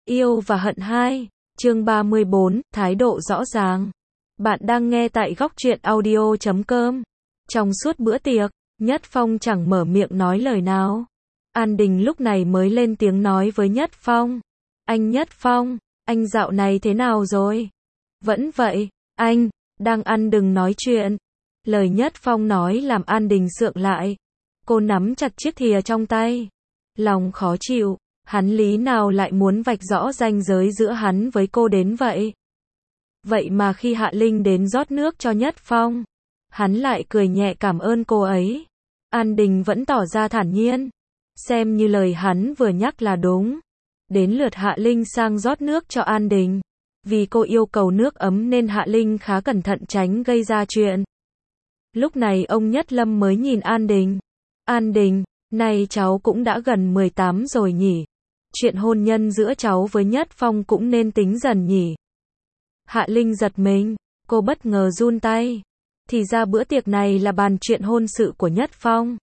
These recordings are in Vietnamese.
Yêu và hận 2, chương 34, thái độ rõ ràng. Bạn đang nghe tại góc truyện audio.com. Trong suốt bữa tiệc, Nhất Phong chẳng mở miệng nói lời nào. An Đình lúc này mới lên tiếng nói với Nhất Phong. Anh Nhất Phong, anh dạo này thế nào rồi? Vẫn vậy, anh, đang ăn đừng nói chuyện. Lời Nhất Phong nói làm An Đình sượng lại. Cô nắm chặt chiếc thìa trong tay. Lòng khó chịu, hắn lý nào lại muốn vạch rõ ranh giới giữa hắn với cô đến vậy? Vậy mà khi Hạ Linh đến rót nước cho Nhất Phong, hắn lại cười nhẹ cảm ơn cô ấy. An Đình vẫn tỏ ra thản nhiên, xem như lời hắn vừa nhắc là đúng. Đến lượt Hạ Linh sang rót nước cho An Đình. Vì cô yêu cầu nước ấm nên Hạ Linh khá cẩn thận tránh gây ra chuyện. Lúc này ông Nhất Lâm mới nhìn An Đình. An Đình, này cháu cũng đã gần 18 rồi nhỉ? Chuyện hôn nhân giữa cháu với Nhất Phong cũng nên tính dần nhỉ? Hạ Linh giật mình, cô bất ngờ run tay. Thì ra bữa tiệc này là bàn chuyện hôn sự của Nhất Phong.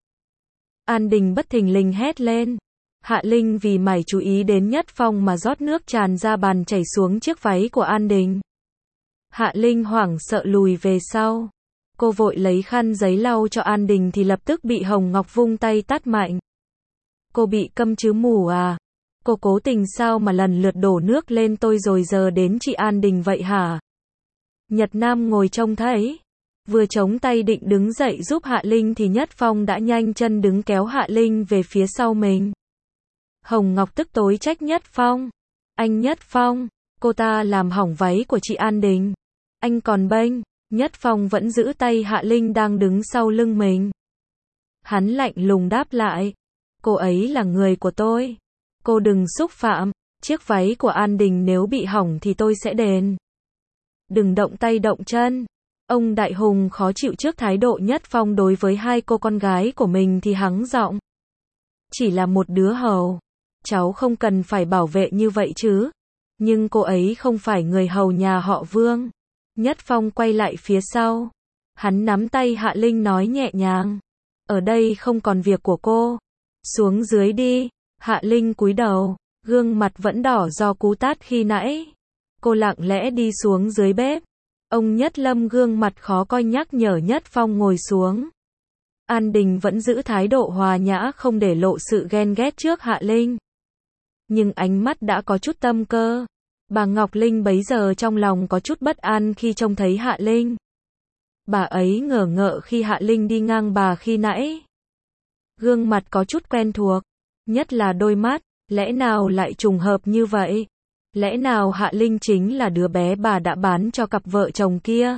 An Đình bất thình lình hét lên. Hạ Linh vì mải chú ý đến Nhất Phong mà rót nước tràn ra bàn chảy xuống chiếc váy của An Đình. Hạ Linh hoảng sợ lùi về sau. Cô vội lấy khăn giấy lau cho An Đình thì lập tức bị Hồng Ngọc vung tay tát mạnh. Cô bị câm chứ mù à? Cô cố tình sao mà lần lượt đổ nước lên tôi rồi giờ đến chị An Đình vậy hả? Nhật Nam ngồi trông thấy. Vừa chống tay định đứng dậy giúp Hạ Linh thì Nhất Phong đã nhanh chân đứng kéo Hạ Linh về phía sau mình. Hồng Ngọc tức tối trách Nhất Phong. Anh Nhất Phong, cô ta làm hỏng váy của chị An Đình. Anh còn bênh. Nhất Phong vẫn giữ tay Hạ Linh đang đứng sau lưng mình. Hắn lạnh lùng đáp lại. Cô ấy là người của tôi. Cô đừng xúc phạm. Chiếc váy của An Đình nếu bị hỏng thì tôi sẽ đền. Đừng động tay động chân. Ông Đại Hùng khó chịu trước thái độ Nhất Phong đối với hai cô con gái của mình thì hắng giọng. Chỉ là một đứa hầu. Cháu không cần phải bảo vệ như vậy chứ. Nhưng cô ấy không phải người hầu nhà họ Vương. Nhất Phong quay lại phía sau. Hắn nắm tay Hạ Linh nói nhẹ nhàng. Ở đây không còn việc của cô. Xuống dưới đi. Hạ Linh cúi đầu. Gương mặt vẫn đỏ do cú tát khi nãy. Cô lặng lẽ đi xuống dưới bếp. Ông Nhất Lâm gương mặt khó coi nhắc nhở Nhất Phong ngồi xuống. An Đình vẫn giữ thái độ hòa nhã không để lộ sự ghen ghét trước Hạ Linh. Nhưng ánh mắt đã có chút tâm cơ. Bà Ngọc Linh bấy giờ trong lòng có chút bất an khi trông thấy Hạ Linh. Bà ấy ngờ ngợ khi Hạ Linh đi ngang bà khi nãy. Gương mặt có chút quen thuộc, nhất là đôi mắt, lẽ nào lại trùng hợp như vậy? Lẽ nào Hạ Linh chính là đứa bé bà đã bán cho cặp vợ chồng kia?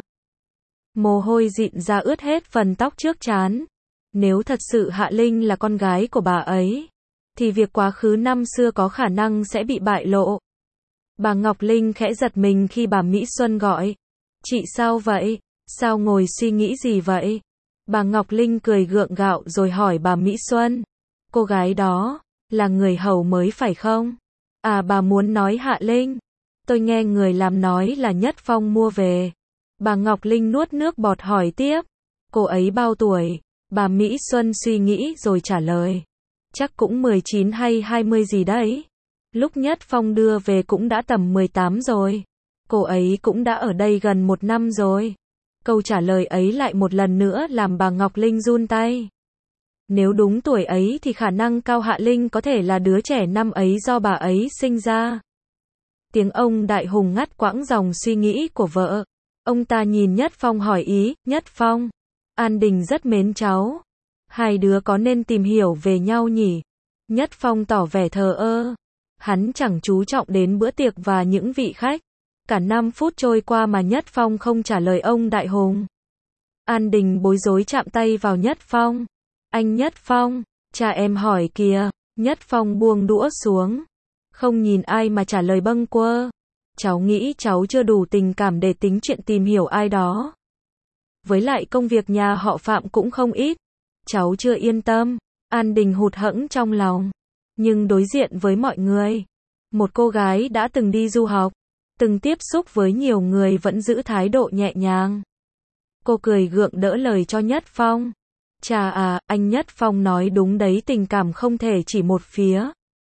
Mồ hôi dịn ra ướt hết phần tóc trước trán. Nếu thật sự Hạ Linh là con gái của bà ấy, thì việc quá khứ năm xưa có khả năng sẽ bị bại lộ. Bà Ngọc Linh khẽ giật mình khi bà Mỹ Xuân gọi. Chị sao vậy? Sao ngồi suy nghĩ gì vậy? Bà Ngọc Linh cười gượng gạo rồi hỏi bà Mỹ Xuân. Cô gái đó, là người hầu mới phải không? À bà muốn nói Hạ Linh. Tôi nghe người làm nói là Nhất Phong mua về. Bà Ngọc Linh nuốt nước bọt hỏi tiếp. Cô ấy bao tuổi? Bà Mỹ Xuân suy nghĩ rồi trả lời. Chắc cũng 19 hay 20 gì đấy. Lúc Nhất Phong đưa về cũng đã tầm 18 rồi. Cô ấy cũng đã ở đây gần 1 năm rồi. Câu trả lời ấy lại một lần nữa làm bà Ngọc Linh run tay. Nếu đúng tuổi ấy thì khả năng cao Hạ Linh có thể là đứa trẻ năm ấy do bà ấy sinh ra. Tiếng ông Đại Hùng ngắt quãng dòng suy nghĩ của vợ. Ông ta nhìn Nhất Phong hỏi ý, Nhất Phong, An Đình rất mến cháu. Hai đứa có nên tìm hiểu về nhau nhỉ? Nhất Phong tỏ vẻ thờ ơ. Hắn chẳng chú trọng đến bữa tiệc và những vị khách. Cả 5 phút trôi qua mà Nhất Phong không trả lời ông Đại Hùng. An Đình bối rối chạm tay vào Nhất Phong. Anh Nhất Phong, cha em hỏi kìa. Nhất Phong buông đũa xuống. Không nhìn ai mà trả lời bâng quơ. Cháu nghĩ cháu chưa đủ tình cảm để tính chuyện tìm hiểu ai đó. Với lại công việc nhà họ Phạm cũng không ít. Cháu chưa yên tâm. An Đình hụt hẫng trong lòng. Nhưng đối diện với mọi người, một cô gái đã từng đi du học, từng tiếp xúc với nhiều người vẫn giữ thái độ nhẹ nhàng. Cô cười gượng đỡ lời cho Nhất Phong. Chà à, anh Nhất Phong nói đúng đấy, tình cảm không thể chỉ một phía.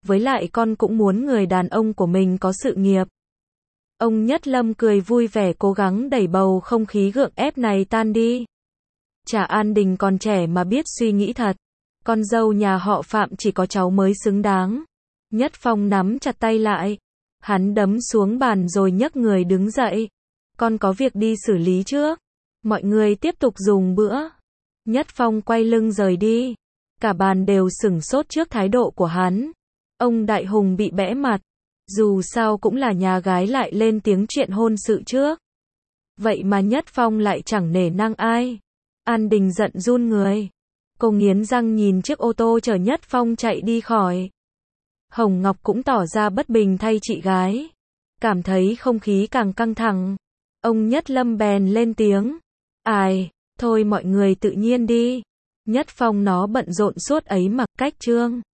với lại con cũng muốn người đàn ông của mình có sự nghiệp. Ông Nhất Lâm cười vui vẻ cố gắng đẩy bầu không khí gượng ép này tan đi. Chả An Đình còn trẻ mà biết suy nghĩ thật. Con dâu nhà họ Phạm chỉ có cháu mới xứng đáng. Nhất Phong nắm chặt tay lại. Hắn đấm xuống bàn rồi nhấc người đứng dậy. Con có việc đi xử lý trước. Mọi người tiếp tục dùng bữa. Nhất Phong quay lưng rời đi. Cả bàn đều sửng sốt trước thái độ của hắn. Ông Đại Hùng bị bẽ mặt. Dù sao cũng là nhà gái lại lên tiếng chuyện hôn sự trước. Vậy mà Nhất Phong lại chẳng nể nang ai. An Đình giận run người. Cô nghiến răng nhìn chiếc ô tô chở Nhất Phong chạy đi khỏi. Hồng Ngọc cũng tỏ ra bất bình thay chị gái. Cảm thấy không khí càng căng thẳng. Ông Nhất Lâm bèn lên tiếng. Ai, thôi mọi người tự nhiên đi. Nhất Phong nó bận rộn suốt ấy mặc cách trương.